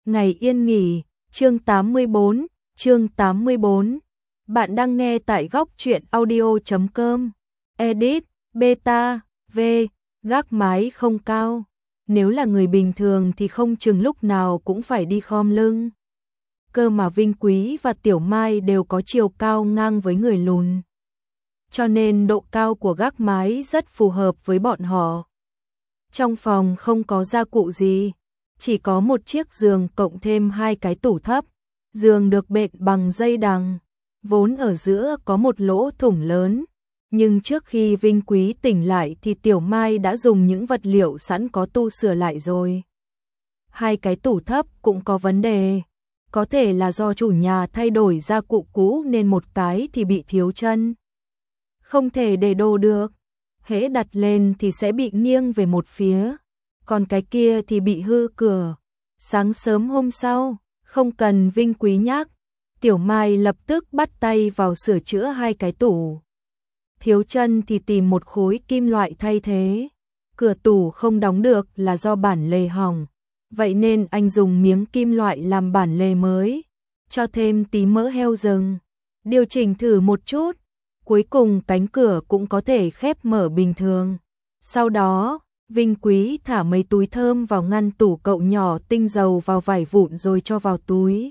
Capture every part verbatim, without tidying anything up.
Ngày yên nghỉ, chương tám mươi bốn, chương tám mươi bốn. Bạn đang nghe tại góc truyện audio chấm com. Edit, beta, v, gác mái không cao. Nếu là người bình thường thì không chừng lúc nào cũng phải đi khom lưng. Cơ mà Vinh Quý và Tiểu Mai đều có chiều cao ngang với người lùn. Cho nên độ cao của gác mái rất phù hợp với bọn họ. Trong phòng không có gia cụ gì, chỉ có một chiếc giường cộng thêm hai cái tủ thấp. Giường được bện bằng dây đằng, vốn ở giữa có một lỗ thủng lớn. Nhưng trước khi Vinh Quý tỉnh lại thì Tiểu Mai đã dùng những vật liệu sẵn có tu sửa lại rồi. Hai cái tủ thấp cũng có vấn đề. Có thể là do chủ nhà thay đổi gia cụ cũ nên một cái thì bị thiếu chân. Không thể để đồ được. Hễ đặt lên thì sẽ bị nghiêng về một phía. Còn cái kia thì bị hư cửa. Sáng sớm hôm sau, không cần Vinh Quý nhắc, Tiểu Mai lập tức bắt tay vào sửa chữa hai cái tủ. Thiếu chân thì tìm một khối kim loại thay thế. Cửa tủ không đóng được là do bản lề hỏng. Vậy nên anh dùng miếng kim loại làm bản lề mới, cho thêm tí mỡ heo rừng. Điều chỉnh thử một chút. Cuối cùng cánh cửa cũng có thể khép mở bình thường. Sau đó, Vinh Quý thả mấy túi thơm vào ngăn tủ cậu nhỏ, tinh dầu vào vải vụn rồi cho vào túi.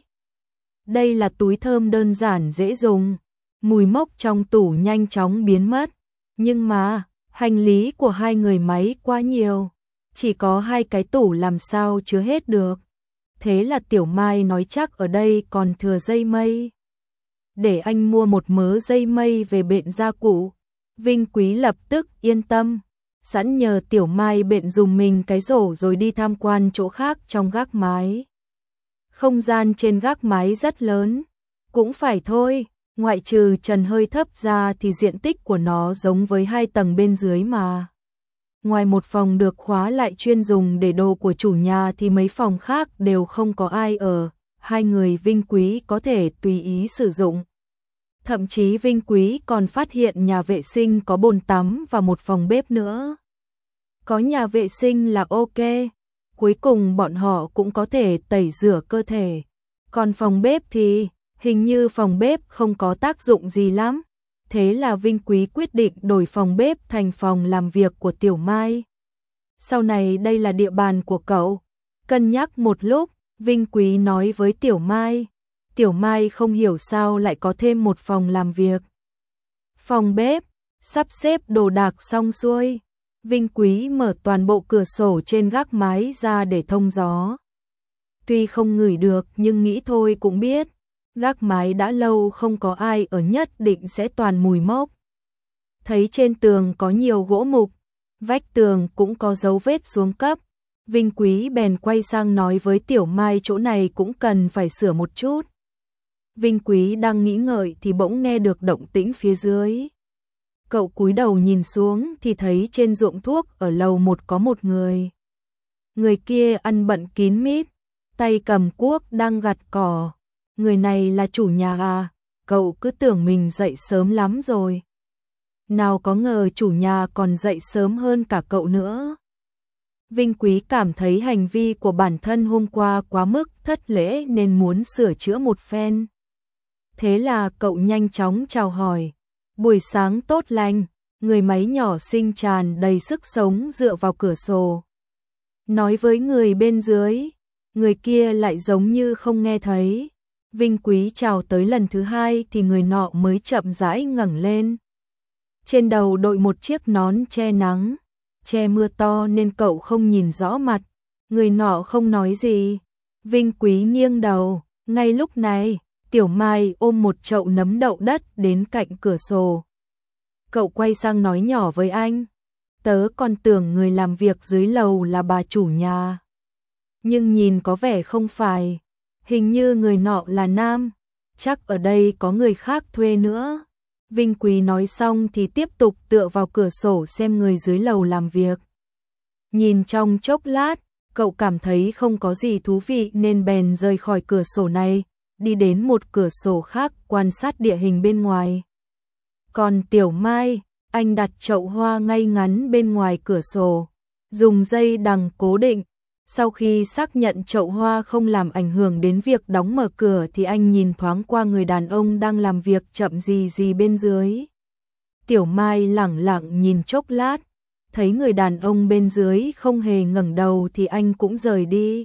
Đây là túi thơm đơn giản dễ dùng. Mùi mốc trong tủ nhanh chóng biến mất. Nhưng mà, hành lý của hai người máy quá nhiều. Chỉ có hai cái tủ làm sao chứa hết được. Thế là Tiểu Mai nói chắc ở đây còn thừa dây mây. Để anh mua một mớ dây mây về bện gia cụ. Vinh Quý lập tức yên tâm. Sẵn nhờ Tiểu Mai bện dùm mình cái rổ rồi đi tham quan chỗ khác trong gác mái. Không gian trên gác mái rất lớn. Cũng phải thôi, ngoại trừ trần hơi thấp ra thì diện tích của nó giống với hai tầng bên dưới mà. Ngoài một phòng được khóa lại chuyên dùng để đồ của chủ nhà thì mấy phòng khác đều không có ai ở. Hai người Vinh Quý có thể tùy ý sử dụng. Thậm chí Vinh Quý còn phát hiện nhà vệ sinh có bồn tắm và một phòng bếp nữa. Có nhà vệ sinh là ok. Cuối cùng bọn họ cũng có thể tẩy rửa cơ thể. Còn phòng bếp thì, hình như phòng bếp không có tác dụng gì lắm. Thế là Vinh Quý quyết định đổi phòng bếp thành phòng làm việc của Tiểu Mai. Sau này đây là địa bàn của cậu. Cân nhắc một lúc, Vinh Quý nói với Tiểu Mai. Tiểu Mai không hiểu sao lại có thêm một phòng làm việc. Phòng bếp, sắp xếp đồ đạc xong xuôi. Vinh Quý mở toàn bộ cửa sổ trên gác mái ra để thông gió. Tuy không ngửi được nhưng nghĩ thôi cũng biết. Gác mái đã lâu không có ai ở, nhất định sẽ toàn mùi mốc. Thấy trên tường có nhiều gỗ mục, vách tường cũng có dấu vết xuống cấp. Vinh Quý bèn quay sang nói với Tiểu Mai chỗ này cũng cần phải sửa một chút. Vinh Quý đang nghĩ ngợi thì bỗng nghe được động tĩnh phía dưới. Cậu cúi đầu nhìn xuống thì thấy trên ruộng thuốc ở lầu một có một người. Người kia ăn bận kín mít, tay cầm cuốc đang gặt cỏ. Người này là chủ nhà à? Cậu cứ tưởng mình dậy sớm lắm rồi. Nào có ngờ chủ nhà còn dậy sớm hơn cả cậu nữa. Vinh Quý cảm thấy hành vi của bản thân hôm qua quá mức thất lễ nên muốn sửa chữa một phen. Thế là cậu nhanh chóng chào hỏi. Buổi sáng tốt lành, người máy nhỏ xinh tràn đầy sức sống dựa vào cửa sổ. Nói với người bên dưới, người kia lại giống như không nghe thấy. Vinh Quý chào tới lần thứ hai thì người nọ mới chậm rãi ngẩng lên. Trên đầu đội một chiếc nón che nắng, che mưa to nên cậu không nhìn rõ mặt. Người nọ không nói gì. Vinh Quý nghiêng đầu. Ngay lúc này, Tiểu Mai ôm một chậu nấm đậu đất đến cạnh cửa sổ. Cậu quay sang nói nhỏ với anh. Tớ còn tưởng người làm việc dưới lầu là bà chủ nhà. Nhưng nhìn có vẻ không phải. Hình như người nọ là nam. Chắc ở đây có người khác thuê nữa. Vinh Quý nói xong thì tiếp tục tựa vào cửa sổ xem người dưới lầu làm việc. Nhìn trong chốc lát, cậu cảm thấy không có gì thú vị nên bèn rời khỏi cửa sổ này, đi đến một cửa sổ khác quan sát địa hình bên ngoài. Còn Tiểu Mai, anh đặt chậu hoa ngay ngắn bên ngoài cửa sổ, dùng dây đằng cố định, Sau khi xác nhận chậu hoa không làm ảnh hưởng đến việc đóng mở cửa thì anh nhìn thoáng qua người đàn ông đang làm việc chậm gì gì bên dưới. Tiểu Mai lẳng lặng nhìn chốc lát, thấy người đàn ông bên dưới không hề ngẩng đầu thì anh cũng rời đi.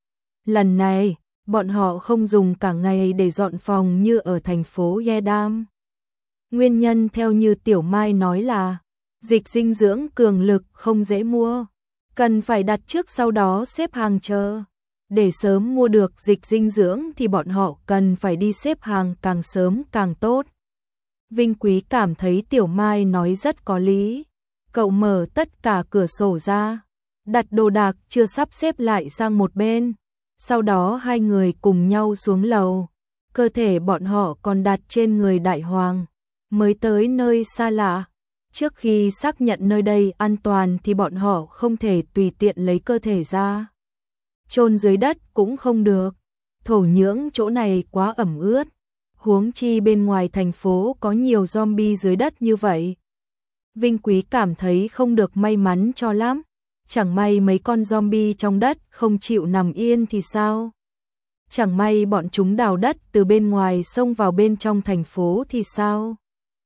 Lần này, bọn họ không dùng cả ngày để dọn phòng như ở thành phố Yedam. Nguyên nhân theo như Tiểu Mai nói là dịch dinh dưỡng cường lực không dễ mua, cần phải đặt trước sau đó xếp hàng chờ. Để sớm mua được dịch dinh dưỡng thì bọn họ cần phải đi xếp hàng càng sớm càng tốt. Vinh Quý cảm thấy Tiểu Mai nói rất có lý. Cậu mở tất cả cửa sổ ra, đặt đồ đạc chưa sắp xếp lại sang một bên. Sau đó hai người cùng nhau xuống lầu. Cơ thể bọn họ còn đặt trên người Đại Hoàng. Mới tới nơi xa lạ. Trước khi xác nhận nơi đây an toàn thì bọn họ không thể tùy tiện lấy cơ thể ra. Chôn dưới đất cũng không được. Thổ nhưỡng chỗ này quá ẩm ướt. Huống chi bên ngoài thành phố có nhiều zombie dưới đất như vậy. Vinh Quý cảm thấy không được may mắn cho lắm. Chẳng may mấy con zombie trong đất không chịu nằm yên thì sao? Chẳng may bọn chúng đào đất từ bên ngoài xông vào bên trong thành phố thì sao?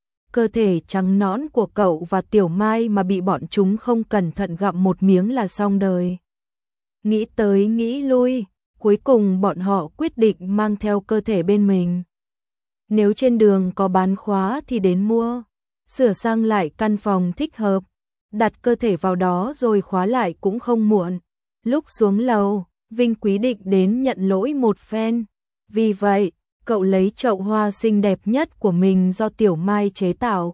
Cơ thể trắng nõn của cậu và Tiểu Mai mà bị bọn chúng không cẩn thận gặm một miếng là xong đời. Nghĩ tới nghĩ lui, cuối cùng bọn họ quyết định mang theo cơ thể bên mình. Nếu trên đường có bán khóa thì đến mua, sửa sang lại căn phòng thích hợp, đặt cơ thể vào đó rồi khóa lại cũng không muộn. Lúc xuống lầu, Vinh Quý định đến nhận lỗi một phen. Vì vậy, cậu lấy chậu hoa xinh đẹp nhất của mình do Tiểu Mai chế tạo.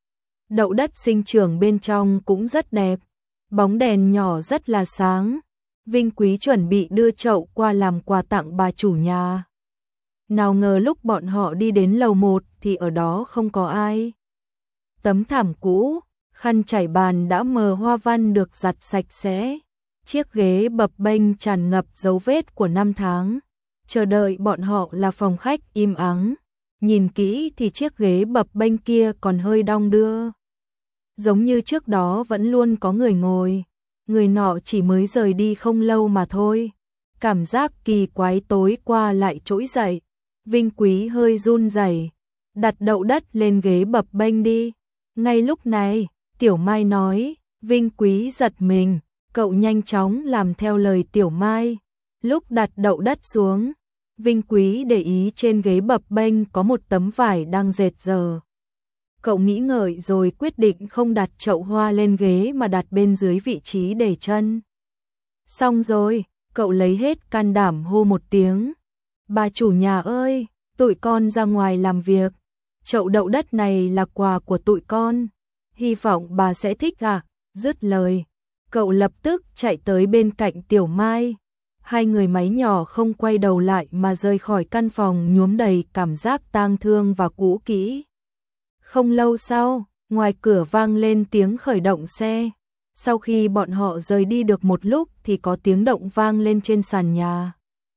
Đậu đất sinh trưởng bên trong cũng rất đẹp, bóng đèn nhỏ rất là sáng. Vinh Quý chuẩn bị đưa chậu qua làm quà tặng bà chủ nhà. Nào ngờ lúc bọn họ đi đến lầu một thì ở đó không có ai. Tấm thảm cũ, khăn trải bàn đã mờ hoa văn được giặt sạch sẽ. Chiếc ghế bập bênh tràn ngập dấu vết của năm tháng. Chờ đợi bọn họ là phòng khách im ắng. Nhìn kỹ thì chiếc ghế bập bênh kia còn hơi đong đưa. Giống như trước đó vẫn luôn có người ngồi. Người nọ chỉ mới rời đi không lâu mà thôi. Cảm giác kỳ quái tối qua lại trỗi dậy. Vinh Quý hơi run rẩy, đặt đậu đất lên ghế bập bênh đi. Ngay lúc này, Tiểu Mai nói. Vinh Quý giật mình, cậu nhanh chóng làm theo lời Tiểu Mai. Lúc đặt đậu đất xuống, Vinh Quý để ý trên ghế bập bênh có một tấm vải đang dệt dờ. Cậu nghĩ ngợi rồi quyết định không đặt chậu hoa lên ghế mà đặt bên dưới vị trí để chân. Xong rồi, cậu lấy hết can đảm hô một tiếng. Bà chủ nhà ơi, tụi con ra ngoài làm việc. Chậu đậu đất này là quà của tụi con. Hy vọng bà sẽ thích à? Dứt lời, cậu lập tức chạy tới bên cạnh Tiểu Mai. Hai người máy nhỏ không quay đầu lại mà rời khỏi căn phòng nhuốm đầy cảm giác tang thương và cũ kỹ. Không lâu sau, ngoài cửa vang lên tiếng khởi động xe. Sau khi bọn họ rời đi được một lúc thì có tiếng động vang lên trên sàn nhà.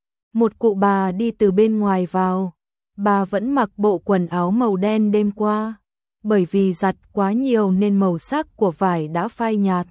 Một cụ bà đi từ bên ngoài vào. Bà vẫn mặc bộ quần áo màu đen đêm qua. Bởi vì giặt quá nhiều nên màu sắc của vải đã phai nhạt.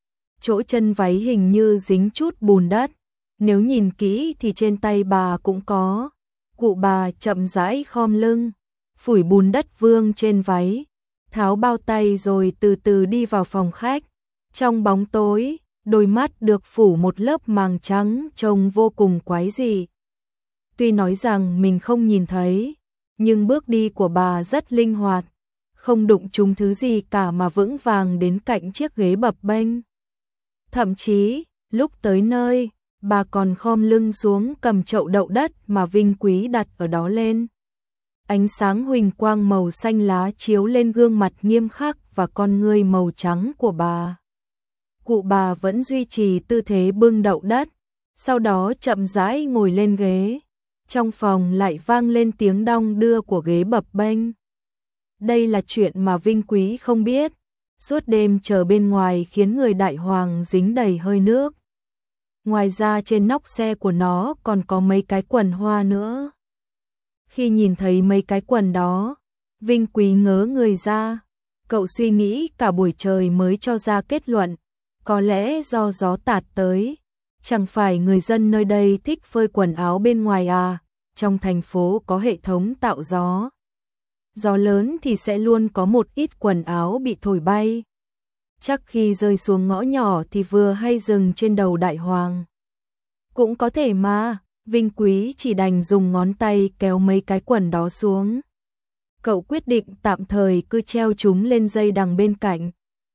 Chỗ chân váy hình như dính chút bùn đất. Nếu nhìn kỹ thì trên tay bà cũng có. Cụ bà chậm rãi khom lưng, phủi bùn đất vương trên váy, tháo bao tay rồi từ từ đi vào phòng khách. Trong bóng tối, đôi mắt được phủ một lớp màng trắng trông vô cùng quái dị. Tuy nói rằng mình không nhìn thấy, nhưng bước đi của bà rất linh hoạt, không đụng trúng thứ gì cả mà vững vàng đến cạnh chiếc ghế bập bênh. Thậm chí, lúc tới nơi, bà còn khom lưng xuống cầm chậu đậu đất mà Vinh Quý đặt ở đó lên. Ánh sáng huỳnh quang màu xanh lá chiếu lên gương mặt nghiêm khắc và con ngươi màu trắng của bà. Cụ bà vẫn duy trì tư thế bưng đậu đất, sau đó chậm rãi ngồi lên ghế. Trong phòng lại vang lên tiếng đong đưa của ghế bập bênh. Đây là chuyện mà Vinh Quý không biết. Suốt đêm chờ bên ngoài khiến người Đại Hoàng dính đầy hơi nước. Ngoài ra trên nóc xe của nó còn có mấy cái quần hoa nữa. Khi nhìn thấy mấy cái quần đó, Vinh Quý ngớ người ra. Cậu suy nghĩ cả buổi trời mới cho ra kết luận. Có lẽ do gió tạt tới, Chẳng phải người dân nơi đây thích phơi quần áo bên ngoài à, trong thành phố có hệ thống tạo gió. Gió lớn thì sẽ luôn có một ít quần áo bị thổi bay. Chắc khi rơi xuống ngõ nhỏ thì vừa hay dừng trên đầu đại hoàng. Cũng có thể mà, Vinh Quý chỉ đành dùng ngón tay kéo mấy cái quần đó xuống. Cậu quyết định tạm thời cứ treo chúng lên dây đằng bên cạnh.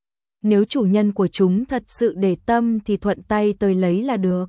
Nếu chủ nhân của chúng thật sự để tâm thì thuận tay tới lấy là được.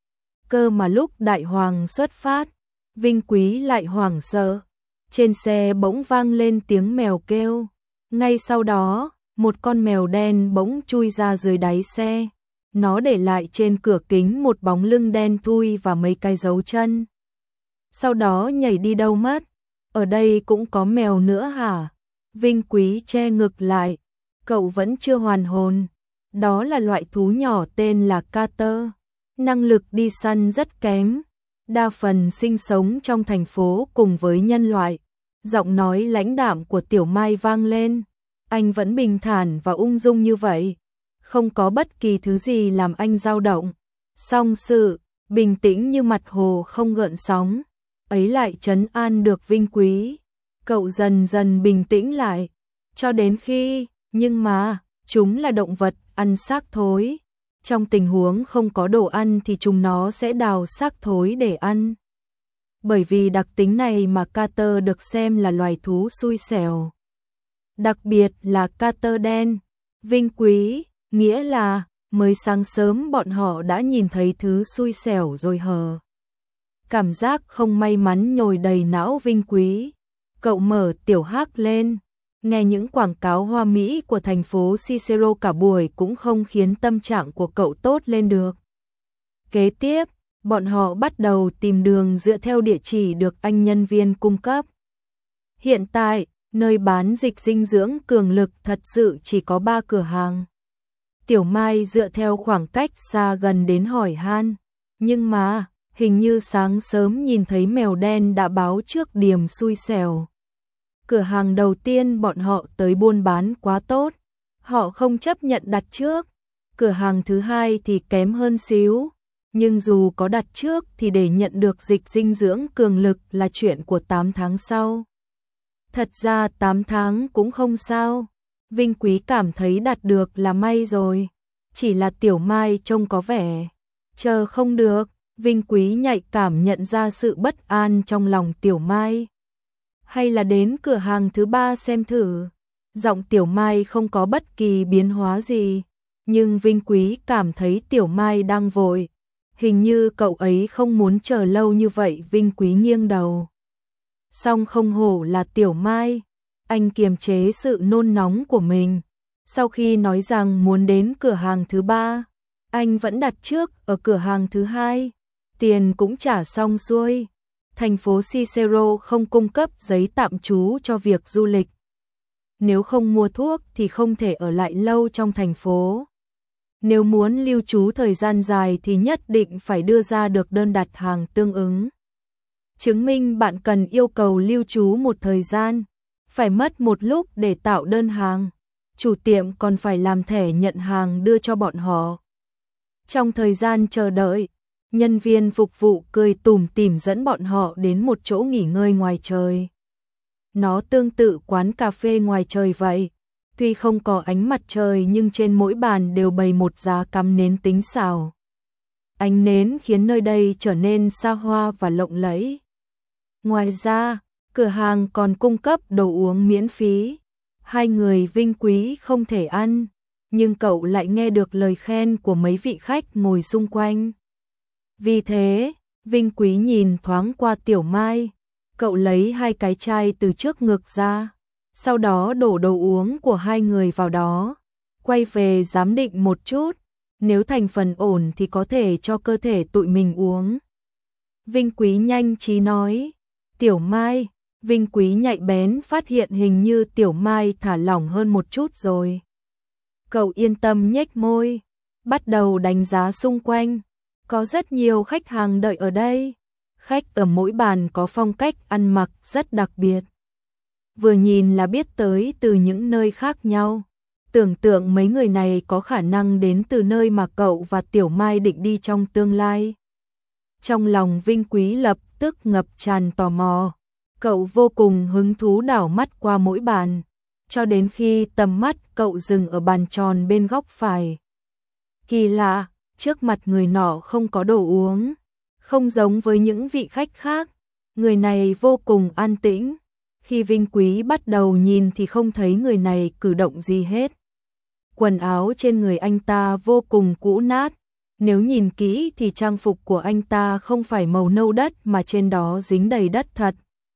Cơ mà lúc đại hoàng xuất phát, Vinh Quý lại hoảng sợ. Trên xe bỗng vang lên tiếng mèo kêu. Ngay sau đó, một con mèo đen bỗng chui ra dưới đáy xe. Nó để lại trên cửa kính một bóng lưng đen thui và mấy cái dấu chân. Sau đó nhảy đi đâu mất? Ở đây cũng có mèo nữa hả? Vinh Quý che ngực lại. Cậu vẫn chưa hoàn hồn. Đó là loại thú nhỏ tên là Carter. Năng lực đi săn rất kém. Đa phần sinh sống trong thành phố cùng với nhân loại. Giọng nói lãnh đạm của Tiểu Mai vang lên. Anh vẫn bình thản và ung dung như vậy. Không có bất kỳ thứ gì làm anh dao động. Song sự, bình tĩnh như mặt hồ không gợn sóng. Ấy lại trấn an được Vinh Quý. Cậu dần dần bình tĩnh lại. Cho đến khi, nhưng mà, chúng là động vật ăn xác thối. Trong tình huống không có đồ ăn thì chúng nó sẽ đào xác thối để ăn. Bởi vì đặc tính này mà Carter được xem là loài thú xui xẻo. Đặc biệt là Carter đen. Vinh Quý, nghĩa là mới sáng sớm bọn họ đã nhìn thấy thứ xui xẻo rồi hờ. Cảm giác không may mắn nhồi đầy não Vinh Quý. Cậu mở tiểu hắc lên. Nghe những quảng cáo hoa mỹ của thành phố Cicero cả buổi cũng không khiến tâm trạng của cậu tốt lên được. Kế tiếp, bọn họ bắt đầu tìm đường dựa theo địa chỉ được anh nhân viên cung cấp. Hiện tại, nơi bán dịch dinh dưỡng cường lực thật sự chỉ có ba cửa hàng. Tiểu Mai dựa theo khoảng cách xa gần đến hỏi han. Nhưng mà, hình như sáng sớm nhìn thấy mèo đen đã báo trước điểm xui xẻo. Cửa hàng đầu tiên bọn họ tới buôn bán quá tốt. Họ không chấp nhận đặt trước. Cửa hàng thứ hai thì kém hơn xíu. Nhưng dù có đặt trước thì để nhận được dịch dinh dưỡng cường lực là chuyện của tám tháng sau. Thật ra tám tháng cũng không sao. Vinh Quý cảm thấy đặt được là may rồi. Chỉ là Tiểu Mai trông có vẻ chờ không được. Vinh Quý nhạy cảm nhận ra sự bất an trong lòng Tiểu Mai. Hay là đến cửa hàng thứ ba xem thử. Giọng Tiểu Mai không có bất kỳ biến hóa gì. Nhưng Vinh Quý cảm thấy Tiểu Mai đang vội. Hình như cậu ấy không muốn chờ lâu như vậy. Vinh Quý nghiêng đầu. Song không hổ là Tiểu Mai. Anh kiềm chế sự nôn nóng của mình. Sau khi nói rằng muốn đến cửa hàng thứ ba, anh vẫn đặt trước ở cửa hàng thứ hai. Tiền cũng trả xong xuôi. Thành phố Cicero không cung cấp giấy tạm trú cho việc du lịch. Nếu không mua thuốc thì không thể ở lại lâu trong thành phố. Nếu muốn lưu trú thời gian dài thì nhất định phải đưa ra được đơn đặt hàng tương ứng. Chứng minh bạn cần yêu cầu lưu trú một thời gian, phải mất một lúc để tạo đơn hàng. Chủ tiệm còn phải làm thẻ nhận hàng đưa cho bọn họ. Trong thời gian chờ đợi, nhân viên phục vụ cười tủm tỉm dẫn bọn họ đến một chỗ nghỉ ngơi ngoài trời. Nó tương tự quán cà phê ngoài trời vậy. Tuy không có ánh mặt trời nhưng trên mỗi bàn đều bày một giá cắm nến tinh xảo. Ánh nến khiến nơi đây trở nên xa hoa và lộng lẫy. Ngoài ra, cửa hàng còn cung cấp đồ uống miễn phí. Hai người Vinh Quý không thể ăn, nhưng cậu lại nghe được lời khen của mấy vị khách ngồi xung quanh. Vì thế, Vinh Quý nhìn thoáng qua Tiểu Mai. Cậu lấy hai cái chai từ trước ngực ra, sau đó đổ đồ uống của hai người vào đó. Quay về giám định một chút, nếu thành phần ổn thì có thể cho cơ thể tụi mình uống. Vinh Quý nhanh trí nói. Tiểu Mai, Vinh Quý nhạy bén phát hiện hình như Tiểu Mai thả lỏng hơn một chút rồi. Cậu yên tâm nhếch môi, bắt đầu đánh giá xung quanh. Có rất nhiều khách hàng đợi ở đây. Khách ở mỗi bàn có phong cách ăn mặc rất đặc biệt. Vừa nhìn là biết tới từ những nơi khác nhau. Tưởng tượng mấy người này có khả năng đến từ nơi mà cậu và Tiểu Mai định đi trong tương lai. Trong lòng Vinh Quý lập tức ngập tràn tò mò. Cậu vô cùng hứng thú đảo mắt qua mỗi bàn, cho đến khi tầm mắt cậu dừng ở bàn tròn bên góc phải. Kỳ lạ, trước mặt người nọ không có đồ uống, không giống với những vị khách khác, người này vô cùng an tĩnh. Khi Vinh Quý bắt đầu nhìn thì không thấy người này cử động gì hết. Quần áo trên người anh ta vô cùng cũ nát, nếu nhìn kỹ thì trang phục của anh ta không phải màu nâu đất mà trên đó dính đầy đất thật.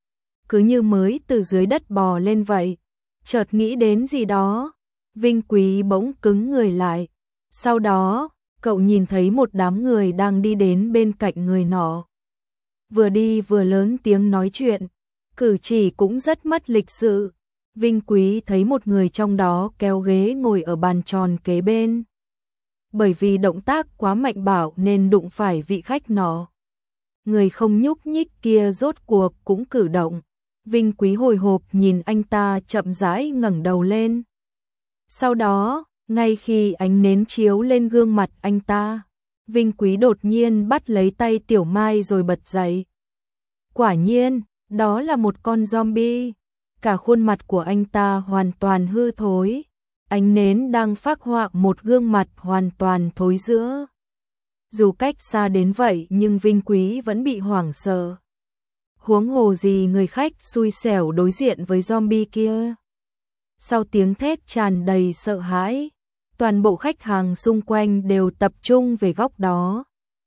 Cứ như mới từ dưới đất bò lên vậy. Chợt nghĩ đến gì đó, Vinh Quý bỗng cứng người lại. Sau đó, cậu nhìn thấy một đám người đang đi đến bên cạnh người nọ. Vừa đi vừa lớn tiếng nói chuyện, cử chỉ cũng rất mất lịch sự. Vinh Quý thấy một người trong đó kéo ghế ngồi ở bàn tròn kế bên. Bởi vì động tác quá mạnh bạo nên đụng phải vị khách nọ. Người không nhúc nhích kia rốt cuộc cũng cử động. Vinh Quý hồi hộp nhìn anh ta chậm rãi ngẩng đầu lên. Sau đó, ngay khi ánh nến chiếu lên gương mặt anh ta, Vinh Quý đột nhiên bắt lấy tay Tiểu Mai rồi bật dậy. Quả nhiên, đó là một con zombie. Cả khuôn mặt của anh ta hoàn toàn hư thối. Ánh nến đang phác họa một gương mặt hoàn toàn thối rữa. Dù cách xa đến vậy nhưng Vinh Quý vẫn bị hoảng sợ. Huống hồ gì người khách xui xẻo đối diện với zombie kia. Sau tiếng thét tràn đầy sợ hãi, toàn bộ khách hàng xung quanh đều tập trung về góc đó.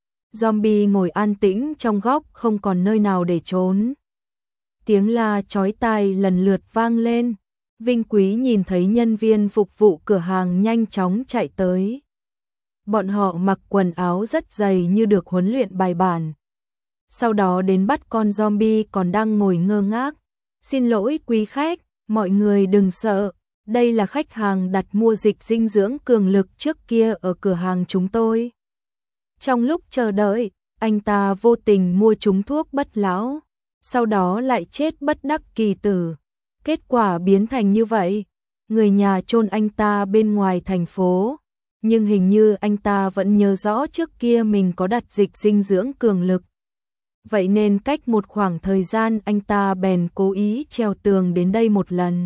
Zombie ngồi an tĩnh trong góc không còn nơi nào để trốn. Tiếng la chói tai lần lượt vang lên. Vinh Quý nhìn thấy nhân viên phục vụ cửa hàng nhanh chóng chạy tới. Bọn họ mặc quần áo rất dày như được huấn luyện bài bản. Sau đó đến bắt con zombie còn đang ngồi ngơ ngác. Xin lỗi quý khách, mọi người đừng sợ. Đây là khách hàng đặt mua dịch dinh dưỡng cường lực trước kia ở cửa hàng chúng tôi. Trong lúc chờ đợi, anh ta vô tình mua trúng thuốc bất lão, sau đó lại chết bất đắc kỳ tử. Kết quả biến thành như vậy, người nhà chôn anh ta bên ngoài thành phố, nhưng hình như anh ta vẫn nhớ rõ trước kia mình có đặt dịch dinh dưỡng cường lực. Vậy nên cách một khoảng thời gian anh ta bèn cố ý trèo tường đến đây một lần.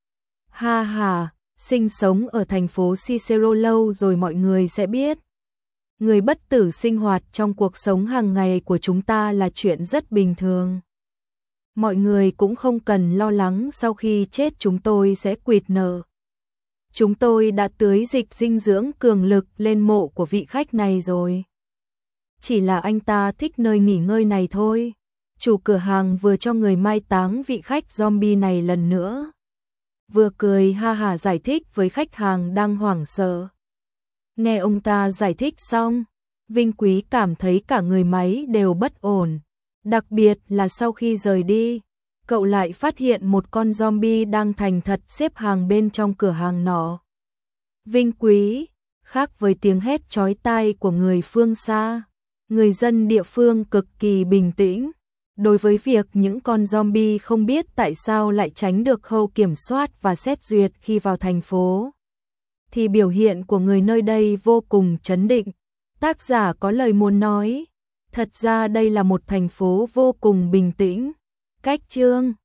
Ha ha, sinh sống ở thành phố Cicero lâu rồi mọi người sẽ biết. Người bất tử sinh hoạt trong cuộc sống hàng ngày của chúng ta là chuyện rất bình thường. Mọi người cũng không cần lo lắng sau khi chết chúng tôi sẽ quỵt nợ. Chúng tôi đã tưới dịch dinh dưỡng cường lực lên mộ của vị khách này rồi. Chỉ là anh ta thích nơi nghỉ ngơi này thôi. Chủ cửa hàng vừa cho người mai táng vị khách zombie này lần nữa. Vừa cười ha hả giải thích với khách hàng đang hoảng sợ. Nghe ông ta giải thích xong, Vinh Quý cảm thấy cả người máy đều bất ổn. Đặc biệt là sau khi rời đi, cậu lại phát hiện một con zombie đang thành thật xếp hàng bên trong cửa hàng nọ. Vinh Quý, khác với tiếng hét chói tai của người phương xa, người dân địa phương cực kỳ bình tĩnh. Đối với việc những con zombie không biết tại sao lại tránh được khâu kiểm soát và xét duyệt khi vào thành phố, thì biểu hiện của người nơi đây vô cùng trấn định. Tác giả có lời muốn nói, thật ra đây là một thành phố vô cùng bình tĩnh. Cách chương